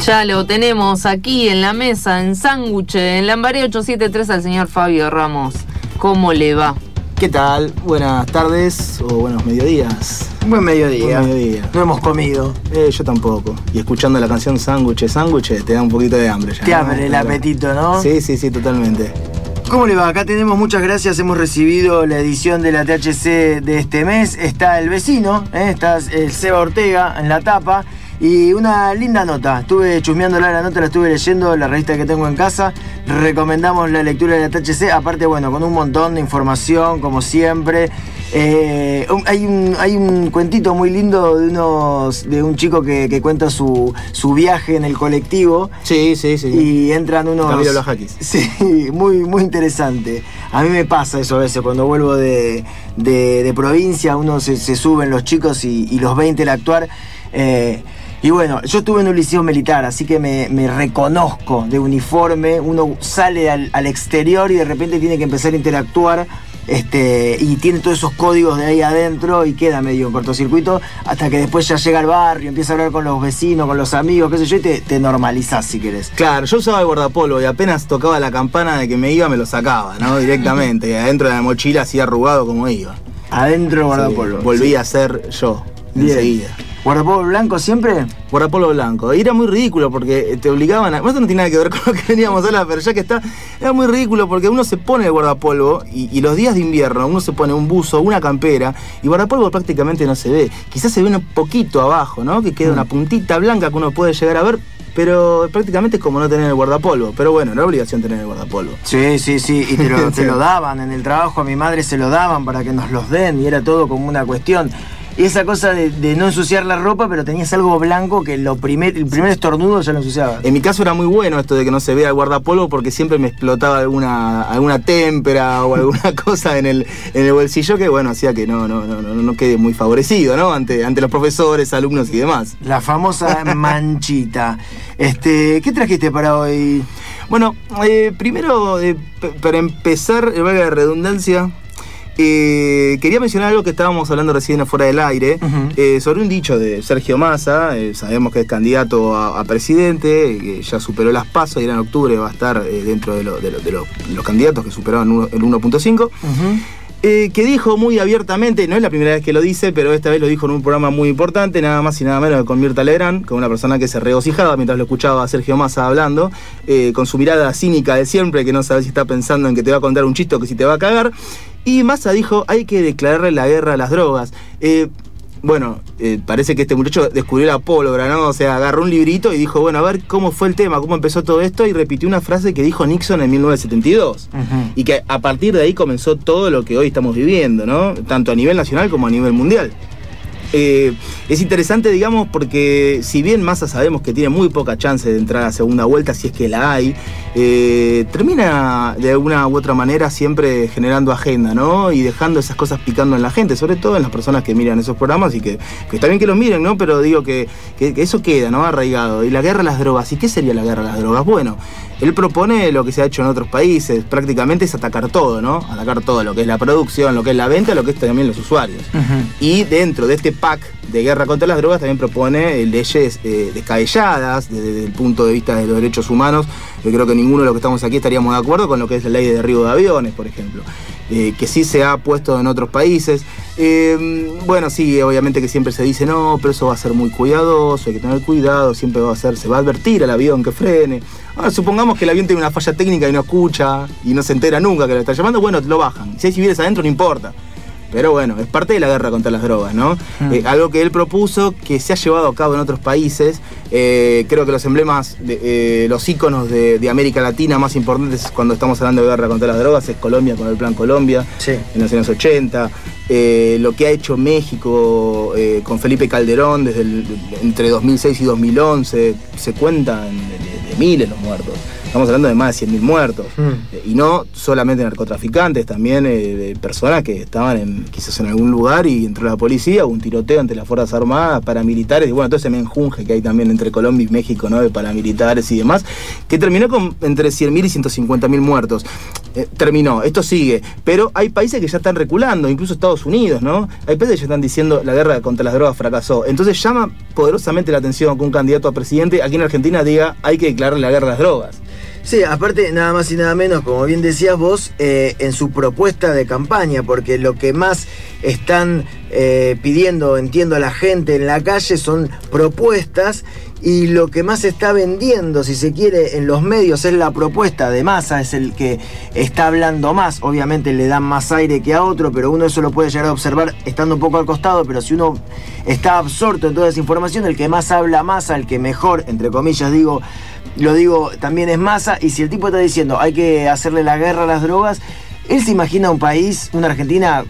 Ya lo tenemos aquí en la mesa, en Sándwich, en Lambaré 873, al señor Fabio Ramos. ¿Cómo le va? ¿Qué tal? Buenas tardes o buenos mediodías. Buen mediodía. Buen mediodía. No hemos comido. Yo tampoco. Y escuchando la canción Sándwich, te da un poquito de hambre ya. Te abre el apetito, ¿no? Sí, totalmente. ¿Cómo le va? Acá tenemos muchas gracias. Hemos recibido la edición de la THC de este mes. Está el vecino, está el Seba Ortega en la tapa. Y una linda nota. Estuve chusmeándola, la nota la estuve leyendo, la revista que tengo en casa. Recomendamos la lectura de la THC. Aparte, bueno, con un montón de información, como siempre. Hay un cuentito muy lindo de un chico que cuenta su viaje en el colectivo. Sí. Y entran unos... Camilo Lajakis. Sí, muy interesante. A mí me pasa eso a veces, cuando vuelvo de provincia, uno se suben los chicos y los 20 al actuar. Y bueno, yo estuve en un liceo militar, así que me reconozco de uniforme. Uno sale al exterior y de repente tiene que empezar a interactuar. Y tiene todos esos códigos de ahí adentro y queda medio en cortocircuito hasta que después ya llega al barrio, empieza a hablar con los vecinos, con los amigos, qué sé yo, y te normalizás si querés. Claro, yo usaba el guardapolvo y apenas tocaba la campana de que me iba, me lo sacaba, ¿no? Directamente, y adentro de la mochila así arrugado como iba. Adentro del guardapolvo. Sí, volví a ser yo, enseguida. ¿Guardapolvo blanco siempre? Guardapolvo blanco. Y era muy ridículo porque te obligaban a... Esto no tiene nada que ver con lo que veníamos a hablar, pero ya que está... Era muy ridículo porque uno se pone el guardapolvo y los días de invierno uno se pone un buzo, una campera, y guardapolvo prácticamente no se ve. Quizás se ve un poquito abajo, ¿no? Que queda una puntita blanca que uno puede llegar a ver, pero prácticamente es como no tener el guardapolvo. Pero bueno, no es obligación tener el guardapolvo. Sí. Y te lo daban. En el trabajo a mi madre se lo daban para que nos los den y era todo como una cuestión. Y esa cosa de no ensuciar la ropa, pero tenías algo blanco que el primer estornudo ya lo ensuciaba. En mi caso era muy bueno esto de que no se vea el guardapolvo porque siempre me explotaba alguna témpera o alguna cosa en el bolsillo que, bueno, hacía que no quede muy favorecido, ¿no? Ante los profesores, alumnos y demás. La famosa manchita. ¿Qué trajiste para hoy? Bueno, primero, para empezar, valga la redundancia, quería mencionar algo que estábamos hablando recién afuera del aire, sobre un dicho de Sergio Massa. Sabemos que es candidato a presidente, que ya superó las PASO y en octubre va a estar dentro de los candidatos que superaban el 1.5. Que dijo muy abiertamente, no es la primera vez que lo dice, pero esta vez lo dijo en un programa muy importante, nada más y nada menos que con Mirta Legrand, con una persona que se regocijaba mientras lo escuchaba a Sergio Massa hablando, con su mirada cínica de siempre, que no sabe si está pensando en que te va a contar un chiste o que si te va a cagar. Y Massa dijo, hay que declararle la guerra a las drogas. Parece que este muchacho descubrió la pólvora, ¿no? O sea, agarró un librito y dijo, bueno, a ver cómo fue el tema, cómo empezó todo esto, y repitió una frase que dijo Nixon en 1972. Y que a partir de ahí comenzó todo lo que hoy estamos viviendo, ¿no? Tanto a nivel nacional como a nivel mundial. Es interesante, digamos, porque si bien Massa sabemos que tiene muy poca chance de entrar a segunda vuelta, si es que la hay, termina de alguna u otra manera siempre generando agenda, ¿no? Y dejando esas cosas picando en la gente, sobre todo en las personas que miran esos programas y que está bien que los miren, ¿no? Pero digo que eso queda, ¿no? Arraigado. Y la guerra a las drogas, ¿y qué sería la guerra a las drogas? Bueno, él propone lo que se ha hecho en otros países, prácticamente es atacar todo, ¿no? Atacar todo, lo que es la producción, lo que es la venta, lo que es también los usuarios. Y dentro de este pack de guerra contra las drogas también propone leyes descabelladas desde el punto de vista de los derechos humanos. Yo creo que ninguno de los que estamos aquí estaríamos de acuerdo con lo que es la ley de derribo de aviones, por ejemplo, que sí se ha puesto en otros países. Bueno, sí, obviamente que siempre se dice, no, pero eso va a ser muy cuidadoso, hay que tener cuidado, siempre se va a advertir al avión que frene. Ahora, supongamos que el avión tiene una falla técnica y no escucha y no se entera nunca que lo está llamando, bueno, lo bajan. Si hay civiles adentro no importa. Pero bueno, es parte de la guerra contra las drogas, ¿no? Algo que él propuso, que se ha llevado a cabo en otros países. Creo que los emblemas, los íconos de América Latina más importantes cuando estamos hablando de guerra contra las drogas es Colombia con el Plan Colombia, en los años 80. Lo que ha hecho México con Felipe Calderón entre 2006 y 2011, se cuentan de miles los muertos. Estamos hablando de más de 100.000 muertos. Y no solamente narcotraficantes, también de personas que estaban quizás en algún lugar y entró la policía, hubo un tiroteo entre las Fuerzas Armadas, paramilitares, y bueno, todo ese menjunje que hay también entre Colombia y México, ¿no? De paramilitares y demás, que terminó con entre 100.000 y 150.000 muertos. terminó, esto sigue. Pero hay países que ya están reculando, incluso Estados Unidos, ¿no? Hay países que ya están diciendo la guerra contra las drogas fracasó. Entonces llama poderosamente la atención que un candidato a presidente aquí en Argentina diga hay que declarar la guerra a las drogas. Sí, aparte, nada más y nada menos, como bien decías vos, en su propuesta de campaña, porque lo que más están pidiendo, entiendo, a la gente en la calle son propuestas, y lo que más se está vendiendo, si se quiere, en los medios es la propuesta de Massa, es el que está hablando más. Obviamente le dan más aire que a otro, pero uno eso lo puede llegar a observar estando un poco al costado, pero si uno está absorto en toda esa información, el que más habla Massa, el que mejor, entre comillas lo digo, también es Massa. Y si el tipo está diciendo hay que hacerle la guerra a las drogas, él se imagina un país, una Argentina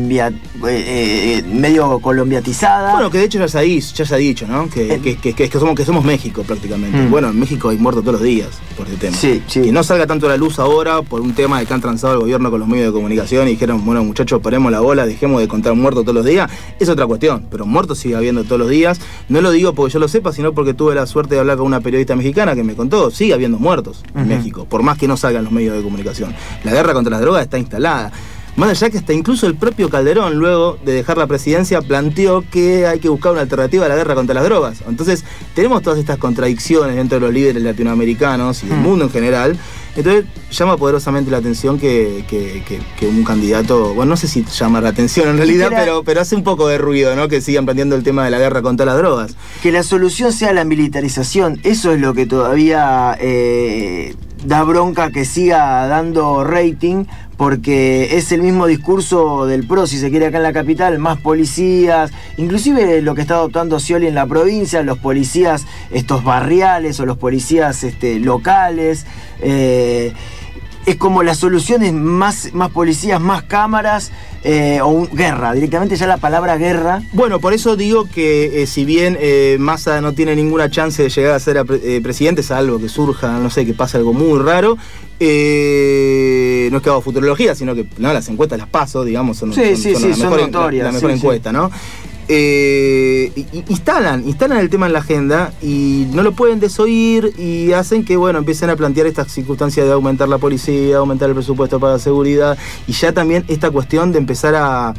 medio colombiatizada. Bueno, que de hecho ya se ha dicho, ¿no? Que somos México prácticamente. Bueno, en México hay muertos todos los días por este tema. Sí. Que no salga tanto a la luz ahora por un tema de que han transado el gobierno con los medios de comunicación y dijeron, bueno, muchachos, paremos la bola, dejemos de contar muertos todos los días. Es otra cuestión, pero muertos sigue habiendo todos los días. No lo digo porque yo lo sepa, sino porque tuve la suerte de hablar con una periodista mexicana que me contó, sigue habiendo muertos en México, por más que no salgan los medios de comunicación. La guerra contra las drogas está instalada. Más allá que hasta incluso el propio Calderón, luego de dejar la presidencia, planteó que hay que buscar una alternativa a la guerra contra las drogas. Entonces, tenemos todas estas contradicciones dentro de los líderes latinoamericanos y del mundo en general. Entonces, llama poderosamente la atención que un candidato, bueno, no sé si llama la atención en realidad, pero hace un poco de ruido, ¿no? Que sigan planteando el tema de la guerra contra las drogas. Que la solución sea la militarización, eso es lo que todavía da bronca que siga dando rating, porque es el mismo discurso del PRO, si se quiere, acá en la capital, más policías, inclusive lo que está adoptando Scioli en la provincia, los policías estos barriales o los policías locales. Es como la solución es más policías, más cámaras, guerra, directamente ya la palabra guerra. Bueno, por eso digo que si bien Massa no tiene ninguna chance de llegar a ser presidente, salvo que surja, no sé, que pase algo muy raro, no es que hago futurología, sino que no, las encuestas las paso, digamos, son notorias, la mejor encuesta, ¿no? Instalan el tema en la agenda y no lo pueden desoír y hacen que, bueno, empiecen a plantear estas circunstancias de aumentar la policía, aumentar el presupuesto para la seguridad y ya también esta cuestión de empezar a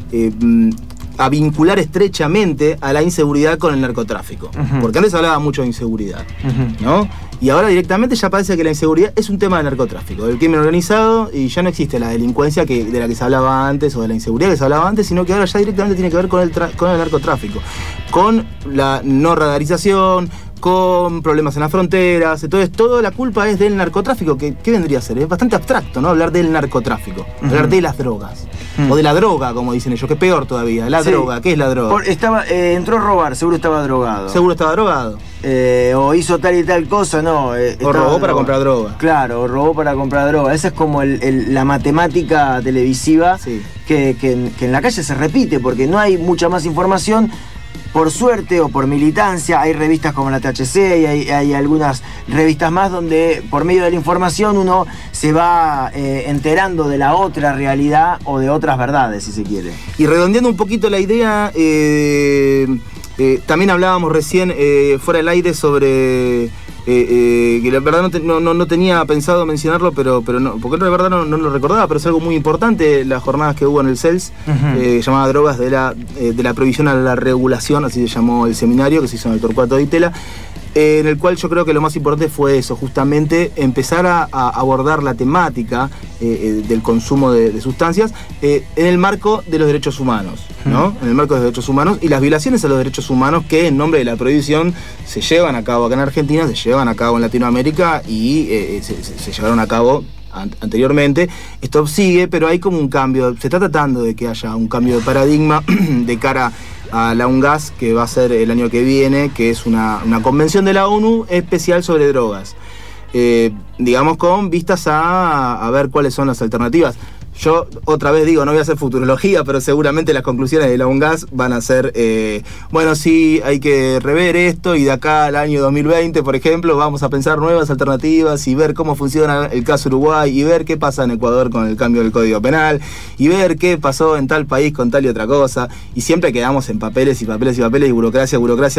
vincular estrechamente a la inseguridad con el narcotráfico. Porque antes hablaba mucho de inseguridad, ¿no? Y ahora directamente ya parece que la inseguridad es un tema de narcotráfico, del crimen organizado, y ya no existe la delincuencia de la que se hablaba antes o de la inseguridad que se hablaba antes, sino que ahora ya directamente tiene que ver con el narcotráfico, con la no radarización, con problemas en las fronteras. Entonces toda la culpa es del narcotráfico. ¿Qué vendría a ser? Es bastante abstracto, ¿no? Hablar del narcotráfico, hablar de las drogas. O de la droga, como dicen ellos, que es peor todavía. La droga, ¿qué es la droga? Entró a robar, seguro estaba drogado. Seguro estaba drogado. O hizo tal y tal cosa, no. O robó para comprar droga. Claro, o robó para comprar droga. Esa es como la matemática televisiva que en la calle se repite, porque no hay mucha más información. Por suerte o por militancia, hay revistas como la THC y hay algunas revistas más donde por medio de la información uno se va enterando de la otra realidad o de otras verdades, si se quiere. Y redondeando un poquito la idea, también hablábamos recién fuera del aire sobre... que la verdad no tenía pensado mencionarlo, pero no, porque la verdad no lo recordaba, pero es algo muy importante, las jornadas que hubo en el CELS, llamada Drogas de la Prohibición a la Regulación, así se llamó el seminario que se hizo en el Torcuato de Itela, en el cual yo creo que lo más importante fue eso, justamente empezar a abordar la temática del consumo de sustancias en el marco de los derechos humanos, ¿no? En el marco de los derechos humanos y las violaciones a los derechos humanos que en nombre de la prohibición se llevan a cabo acá en Argentina, se llevan a cabo en Latinoamérica y se llevaron a cabo anteriormente. Esto sigue, pero hay como un cambio, se está tratando de que haya un cambio de paradigma de cara a la UNGAS, que va a ser el año que viene, que es una convención de la ONU especial sobre drogas. Digamos con vistas a ver cuáles son las alternativas. Yo otra vez digo, no voy a hacer futurología, pero seguramente las conclusiones de la UNGAS van a ser, bueno, sí, hay que rever esto y de acá al año 2020, por ejemplo, vamos a pensar nuevas alternativas y ver cómo funciona el caso Uruguay y ver qué pasa en Ecuador con el cambio del Código Penal y ver qué pasó en tal país con tal y otra cosa. Y siempre quedamos en papeles y papeles y papeles y burocracia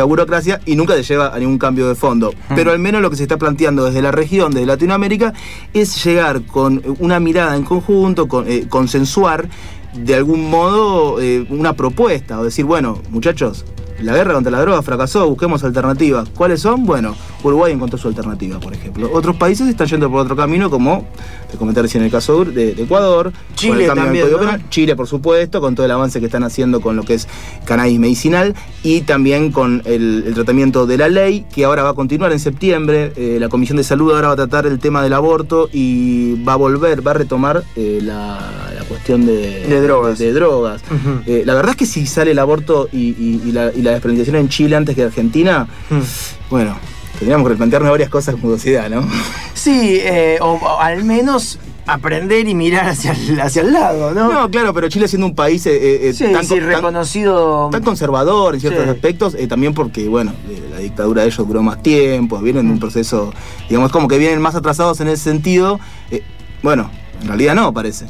y nunca te lleva a ningún cambio de fondo. Pero al menos lo que se está planteando desde la región, desde Latinoamérica, es llegar con una mirada en conjunto, consensuar de algún modo una propuesta, o decir, bueno, muchachos, la guerra contra la droga fracasó, busquemos alternativas. ¿Cuáles son? Bueno, Uruguay encontró su alternativa, por ejemplo. Otros países están yendo por otro camino, como te comenté recién el caso de Ecuador, Chile también, ¿no? Chile, por supuesto, con todo el avance que están haciendo con lo que es cannabis medicinal y también con el tratamiento de la ley, que ahora va a continuar en septiembre. La Comisión de Salud ahora va a tratar el tema del aborto y va a retomar la cuestión de drogas. Uh-huh. La verdad es que si sale el aborto y la despenalización en Chile antes que en Argentina, bueno, tendríamos que replantearnos varias cosas como sociedad, ¿no? Sí, o al menos aprender y mirar hacia el lado, ¿no? No, claro, pero Chile siendo un país reconocido, tan conservador en ciertos aspectos, también porque, bueno, la dictadura de ellos duró más tiempo, vienen de un proceso, digamos, como que vienen más atrasados en ese sentido. Bueno, en realidad no, parece.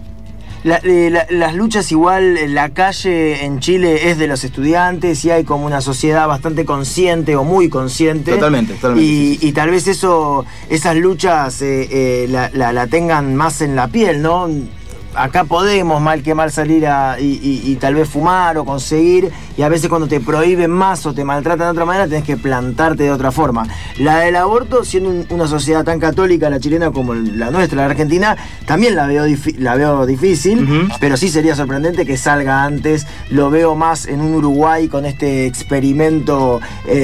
Las luchas igual, la calle en Chile es de los estudiantes y hay como una sociedad bastante consciente o muy consciente. Totalmente. Y tal vez esas luchas la tengan más en la piel, ¿no? Acá podemos mal que mal salir y tal vez fumar o conseguir, y a veces cuando te prohíben más o te maltratan de otra manera tenés que plantarte de otra forma. La del aborto, siendo una sociedad tan católica, la chilena, como la nuestra, la argentina, también la veo difícil, uh-huh. Pero sí sería sorprendente que salga antes. Lo veo más en un Uruguay con este experimento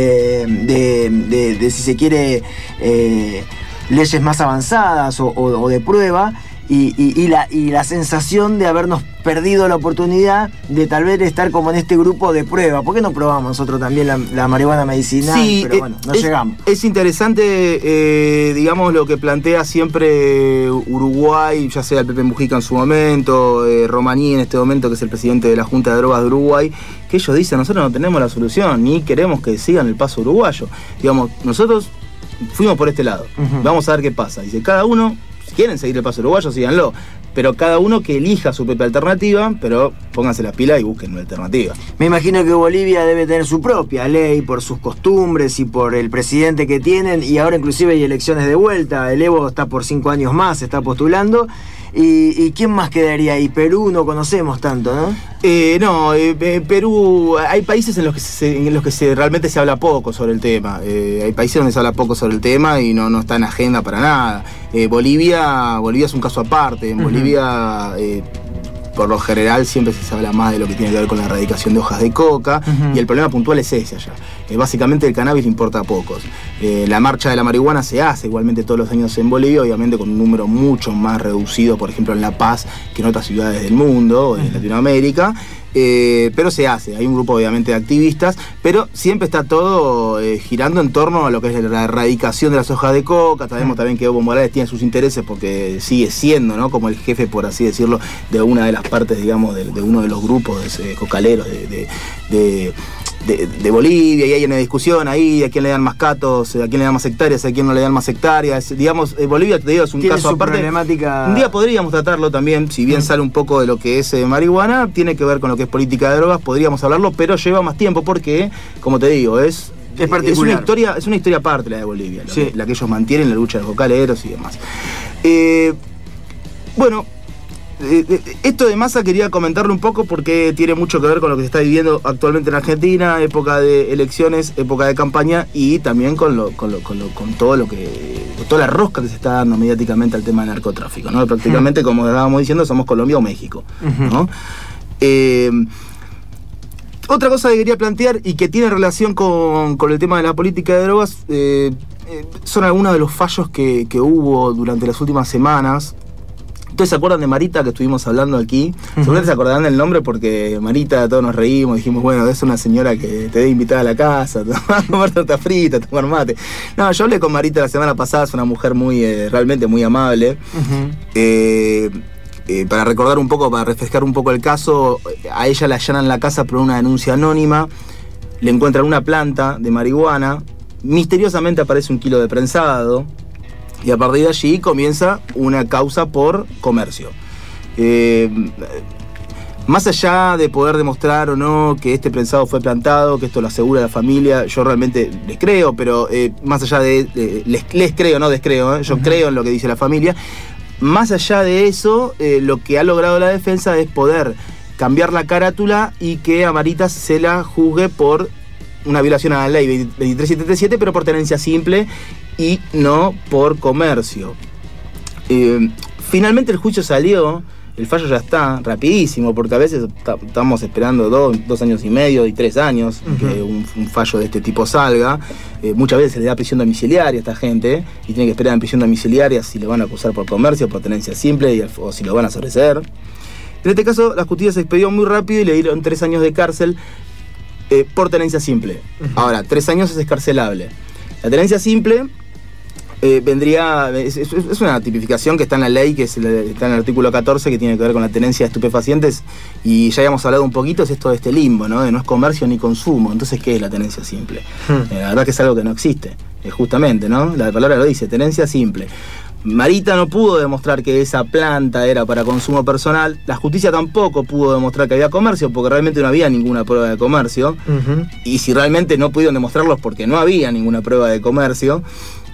de si se quiere, leyes más avanzadas o de prueba. Y la sensación de habernos perdido la oportunidad de tal vez estar como en este grupo de prueba. ¿Por qué no probamos nosotros también la marihuana medicinal? Sí, pero bueno, no llegamos. Es interesante, digamos, lo que plantea siempre Uruguay, ya sea el Pepe Mujica en su momento, Romaní en este momento, que es el presidente de la Junta de Drogas de Uruguay, que ellos dicen, nosotros no tenemos la solución, ni queremos que sigan el paso uruguayo. Digamos, nosotros fuimos por este lado, uh-huh. Vamos a ver qué pasa. Dice, cada uno... Si quieren seguir el paso uruguayo, síganlo. Pero cada uno que elija su propia alternativa, pero pónganse las pilas y busquen una alternativa. Me imagino que Bolivia debe tener su propia ley por sus costumbres y por el presidente que tienen, y ahora inclusive hay elecciones de vuelta. El Evo está por 5 años más, se está postulando. ¿Y quién más quedaría ahí? Perú no conocemos tanto, ¿no? Perú, hay países en los que realmente se habla poco sobre el tema. Hay países donde se habla poco sobre el tema y no está en agenda para nada. Bolivia es un caso aparte. En uh-huh. Bolivia, por lo general, siempre se habla más de lo que tiene que ver con la erradicación de hojas de coca, uh-huh. Y el problema puntual es ese allá. Básicamente el cannabis le importa a pocos. La marcha de la marihuana se hace igualmente todos los años en Bolivia, obviamente con un número mucho más reducido, por ejemplo en La Paz, que en otras ciudades del mundo, en Latinoamérica. Pero se hace, hay un grupo obviamente de activistas, pero siempre está todo girando en torno a lo que es la erradicación de las hojas de coca. Sabemos también que Evo Morales tiene sus intereses porque sigue siendo, ¿no?, como el jefe, por así decirlo, de una de las partes, digamos, de uno de los grupos cocaleros de Bolivia, y hay una discusión ahí a quién le dan más catos, a quién le dan más hectáreas, a quién no le dan más hectáreas. Digamos, Bolivia, te digo, es un caso aparte. Problemática... Un día podríamos tratarlo también, si bien sale un poco de lo que es marihuana, tiene que ver con lo que es política de drogas, podríamos hablarlo, pero lleva más tiempo porque, como te digo, es particular. Es una historia aparte la de Bolivia, la que ellos mantienen, la lucha de los cocaleros y demás. Bueno, esto de Massa quería comentarlo un poco porque tiene mucho que ver con lo que se está viviendo actualmente en Argentina, época de elecciones, época de campaña, y también con toda la rosca que se está dando mediáticamente al tema del narcotráfico, ¿no? Prácticamente, como estábamos diciendo, somos Colombia o México, ¿no? Otra cosa que quería plantear y que tiene relación con el tema de la política de drogas son algunos de los fallos que hubo durante las últimas semanas. ¿Ustedes se acuerdan de Marita, que estuvimos hablando aquí? Seguramente se acordarán del nombre porque Marita, todos nos reímos, dijimos, bueno, es una señora que te debe invitar a la casa, a comer torta frita, a tomar mate. No, yo hablé con Marita la semana pasada, es una mujer realmente muy amable. para recordar un poco, para refrescar un poco el caso, a ella la allanan la casa por una denuncia anónima, le encuentran una planta de marihuana, misteriosamente aparece 1 kilo de prensado, y a partir de allí comienza una causa por comercio. Más allá de poder demostrar o no que este prensado fue plantado, que esto lo asegura la familia, yo realmente les creo, pero más allá de... les creo, no descreo, yo creo en lo que dice la familia. Más allá de eso, lo que ha logrado la defensa es poder cambiar la carátula y que a Marita se la juzgue por una violación a la ley 2377, pero por tenencia simple y no por comercio. Finalmente el juicio salió, el fallo ya está, rapidísimo, porque a veces estamos esperando 2 años y medio y 3 años que un fallo de este tipo salga. Muchas veces se le da prisión domiciliaria a esta gente y tiene que esperar en prisión domiciliaria si le van a acusar por comercio, por tenencia simple o si lo van a sobreseer. En este caso, la justicia se expedió muy rápido y le dieron 3 años de cárcel por tenencia simple. Ahora, 3 años es escarcelable. La tenencia simple es una tipificación que está en la ley, que está en el artículo 14, que tiene que ver con la tenencia de estupefacientes, y ya habíamos hablado un poquito, es esto de este limbo, ¿no? De no es comercio ni consumo. Entonces, ¿qué es la tenencia simple? La verdad que es algo que no existe, justamente, ¿no? La palabra lo dice, tenencia simple. Marita no pudo demostrar que esa planta era para consumo personal, la justicia tampoco pudo demostrar que había comercio, porque realmente no había ninguna prueba de comercio, y si realmente no pudieron demostrarlo es porque no había ninguna prueba de comercio.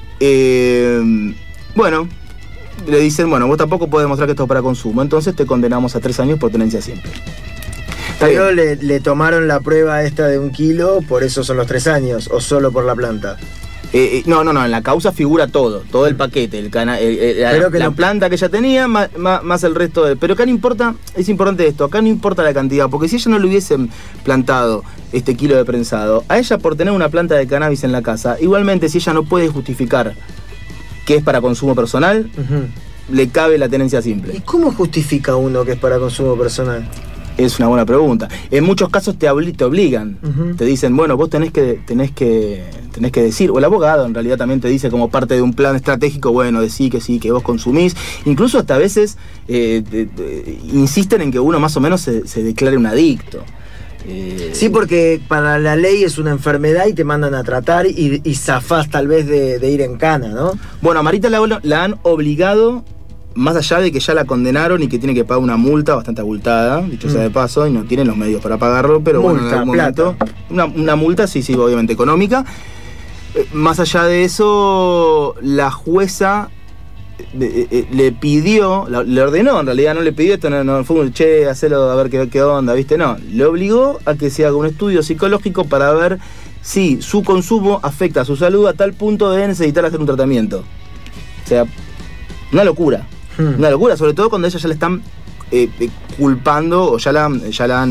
Bueno, le dicen, bueno, vos tampoco podés demostrar que esto es para consumo, entonces te condenamos a 3 años por tenencia simple. Pero le tomaron la prueba esta de 1 kilo, por eso son los 3 años, o solo por la planta. No, en la causa figura todo el paquete, la planta que ella tenía, más el resto de... Pero acá no importa, es importante esto, acá no importa la cantidad, porque si ella no le hubiesen plantado este kilo de prensado, a ella por tener una planta de cannabis en la casa, igualmente si ella no puede justificar que es para consumo personal, le cabe la tenencia simple. ¿Y cómo justifica uno que es para consumo personal? Es una buena pregunta. En muchos casos te obligan. Te dicen, bueno, vos tenés que decir, o el abogado en realidad también te dice como parte de un plan estratégico, bueno, decir que sí, que vos consumís. Incluso hasta a veces insisten en que uno más o menos se declare un adicto. Sí, porque para la ley es una enfermedad y te mandan a tratar y zafás tal vez de ir en cana, ¿no? Bueno, a Marita la han obligado, más allá de que ya la condenaron y que tiene que pagar una multa bastante abultada, dicho sea de paso, y no tienen los medios para pagarlo, pero multa, bueno, en algún momento, una multa, sí, obviamente económica. Más allá de eso, la jueza le pidió, le ordenó, en realidad no le pidió esto, no fue un che, hacelo a ver qué onda, ¿viste? No, le obligó a que se haga un estudio psicológico para ver si su consumo afecta a su salud a tal punto de necesitar hacer un tratamiento. O sea, una locura. Una locura, sobre todo cuando ella ya le están culpando o ya la han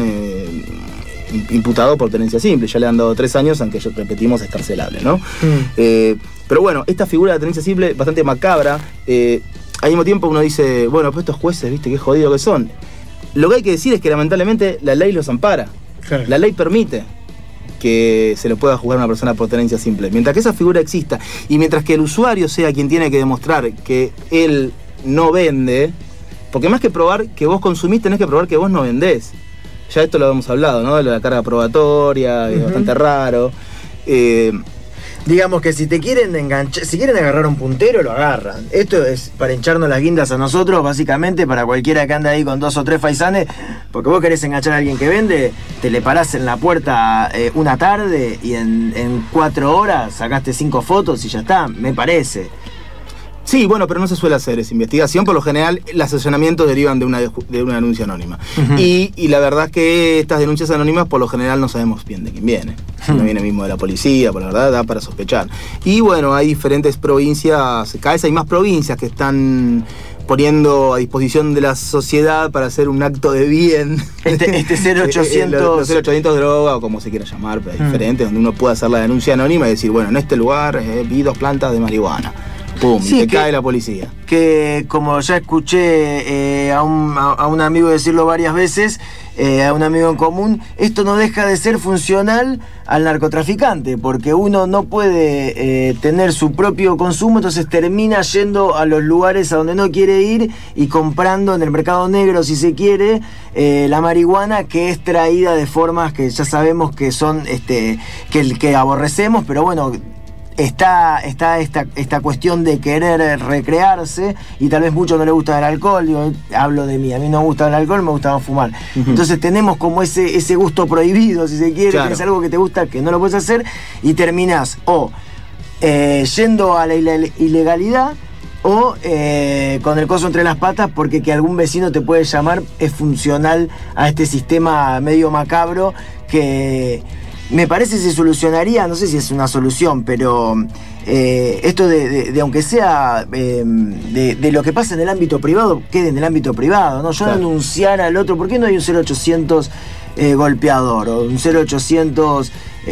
imputado por tenencia simple, ya le han dado 3 años, aunque repetimos es carcelable, ¿no? Pero bueno, esta figura de tenencia simple bastante macabra. Al mismo tiempo uno dice, bueno, pues estos jueces, viste, qué jodidos que son. Lo que hay que decir es que lamentablemente la ley los ampara. Claro. La ley permite que se le pueda juzgar a una persona por tenencia simple. Mientras que esa figura exista y mientras que el usuario sea quien tiene que demostrar que él no vende, porque más que probar que vos consumís, tenés que probar que vos no vendés. Ya esto lo hemos hablado, ¿no? De la carga probatoria, es bastante raro. Digamos que si te quieren enganchar, si quieren agarrar a un puntero, lo agarran. Esto es para hincharnos las guindas a nosotros, básicamente, para cualquiera que ande ahí con 2 o 3 faisanes, porque vos querés enganchar a alguien que vende, te le parás en la puerta una tarde y en 4 horas sacaste 5 fotos y ya está, me parece. Sí, bueno, pero no se suele hacer esa investigación. Por lo general, los asesoramientos derivan de una denuncia anónima. Y la verdad es que estas denuncias anónimas, por lo general, no sabemos bien de quién viene. Si no viene mismo de la policía, por la verdad, da para sospechar. Y bueno, hay diferentes provincias, cada vez hay más provincias que están poniendo a disposición de la sociedad para hacer un acto de bien. Este 0800... los 0800 droga, o como se quiera llamar, pero diferentes, donde uno puede hacer la denuncia anónima y decir, bueno, en este lugar vi 2 plantas de marihuana. ¡Pum! Sí, y te cae la policía. Que como ya escuché a un amigo decirlo varias veces, a un amigo en común, esto no deja de ser funcional al narcotraficante, porque uno no puede tener su propio consumo, entonces termina yendo a los lugares a donde no quiere ir y comprando en el mercado negro, si se quiere, la marihuana que es traída de formas que ya sabemos que son que aborrecemos, pero bueno, está esta cuestión de querer recrearse, y tal vez mucho no le gusta el alcohol. Digo, hablo de mí, a mí no me gusta el alcohol, me gusta fumar. Entonces tenemos como ese gusto prohibido, si se quiere, claro. Que es algo que te gusta, que no lo puedes hacer, y terminás yendo a la ilegalidad o con el coso entre las patas, porque que algún vecino te puede llamar es funcional a este sistema medio macabro que me parece se solucionaría. No sé si es una solución, pero esto de aunque sea de lo que pasa en el ámbito privado, quede en el ámbito privado, ¿no? Yo claro. Denunciar al otro, ¿por qué no hay un 0800 golpeador o un 0800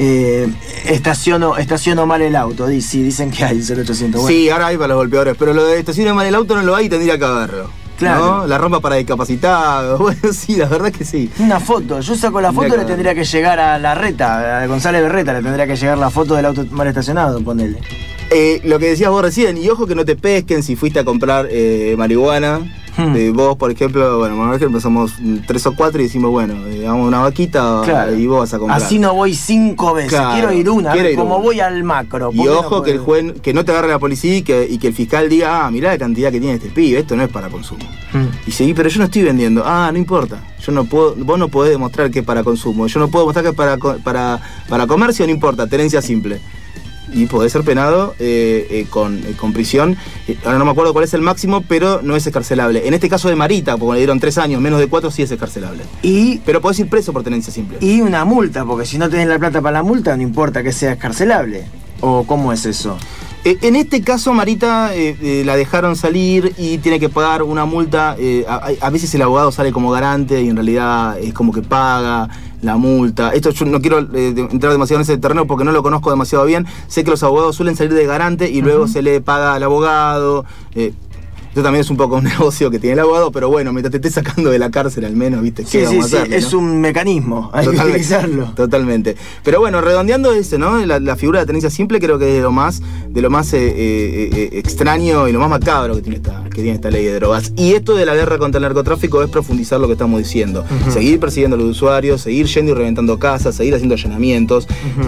estaciono mal el auto? Sí, dicen que hay un 0800. Bueno. Sí, ahora hay para los golpeadores, pero lo de estaciono mal el auto no lo hay y tendría que haberlo. Claro. ¿No? La ropa para discapacitados. Bueno, sí, la verdad que sí. Una foto. Yo saco la foto y le tendría que llegar a Larreta, a González Berreta, le tendría que llegar la foto del auto mal estacionado, ponele. Lo que decías vos recién, y ojo que no te pesquen si fuiste a comprar marihuana. Vos, por ejemplo, bueno, somos 3 o 4 y decimos, bueno, vamos a una vaquita, claro. Y vos vas a comprar. Así no voy 5 veces, claro. Quiero ir una, como voy al macro. Y ojo que el juez, que no te agarre la policía y que el fiscal diga, mirá la cantidad que tiene este pibe, esto no es para consumo. Y seguí, pero yo no estoy vendiendo. No importa, yo no puedo, vos no podés demostrar que es para consumo, yo no puedo demostrar que es para comercio, no importa, tenencia simple. Y podés ser penado con prisión. Ahora no me acuerdo cuál es el máximo, pero no es excarcelable. En este caso de Marita, porque le dieron 3 años, menos de 4 sí es excarcelable. Pero podés ir preso por tenencia simple. Y una multa, porque si no tenés la plata para la multa, no importa que sea excarcelable. ¿O cómo es eso? En este caso, Marita la dejaron salir y tiene que pagar una multa. A veces el abogado sale como garante y en realidad es como que paga la multa. Esto yo no quiero entrar demasiado en ese terreno porque no lo conozco demasiado bien. Sé que los abogados suelen salir de garante y luego se le paga al abogado. Esto también es un poco un negocio que tiene el abogado, pero bueno, mientras te estés sacando de la cárcel al menos, ¿viste? Sí, sí, sí, es un mecanismo, hay que utilizarlo. Totalmente. Pero bueno, redondeando eso, ¿no? La figura de tenencia simple creo que es de lo más extraño y lo más macabro que tiene esta ley de drogas. Y esto de la guerra contra el narcotráfico es profundizar lo que estamos diciendo. Seguir persiguiendo a los usuarios, seguir yendo y reventando casas, seguir haciendo allanamientos.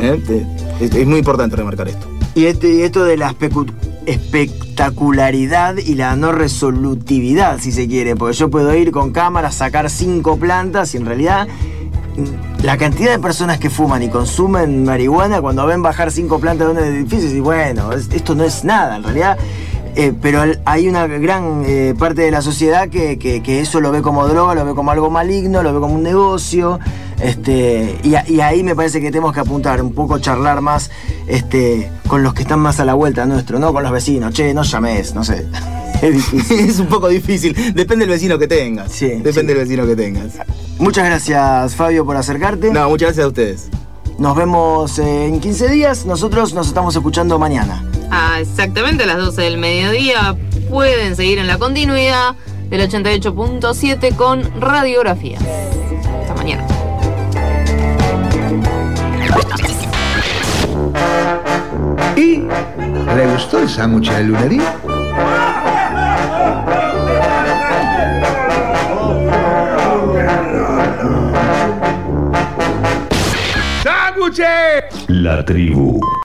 Es muy importante remarcar esto. Y esto de la espectacularidad y la no resolutividad, si se quiere, porque yo puedo ir con cámara, sacar 5 plantas y en realidad la cantidad de personas que fuman y consumen marihuana, cuando ven bajar 5 plantas de un edificio, y bueno, esto no es nada, en realidad. Pero hay una gran parte de la sociedad que eso lo ve como droga, lo ve como algo maligno, lo ve como un negocio. Y ahí me parece que tenemos que apuntar un poco, charlar más con los que están más a la vuelta nuestro, no con los vecinos. Che, no llames, no sé. Es difícil. Es un poco difícil, depende del vecino que tengas. Sí, depende del vecino que tengas. Muchas gracias, Fabio, por acercarte. No, muchas gracias a ustedes. Nos vemos en 15 días, nosotros nos estamos escuchando mañana. Exactamente a las 12 del mediodía. Pueden seguir en la continuidad del 88.7 con Radiografía. Hasta mañana. ¿Y le gustó el sándwich de lunería? ¡Sándwiches! La tribu.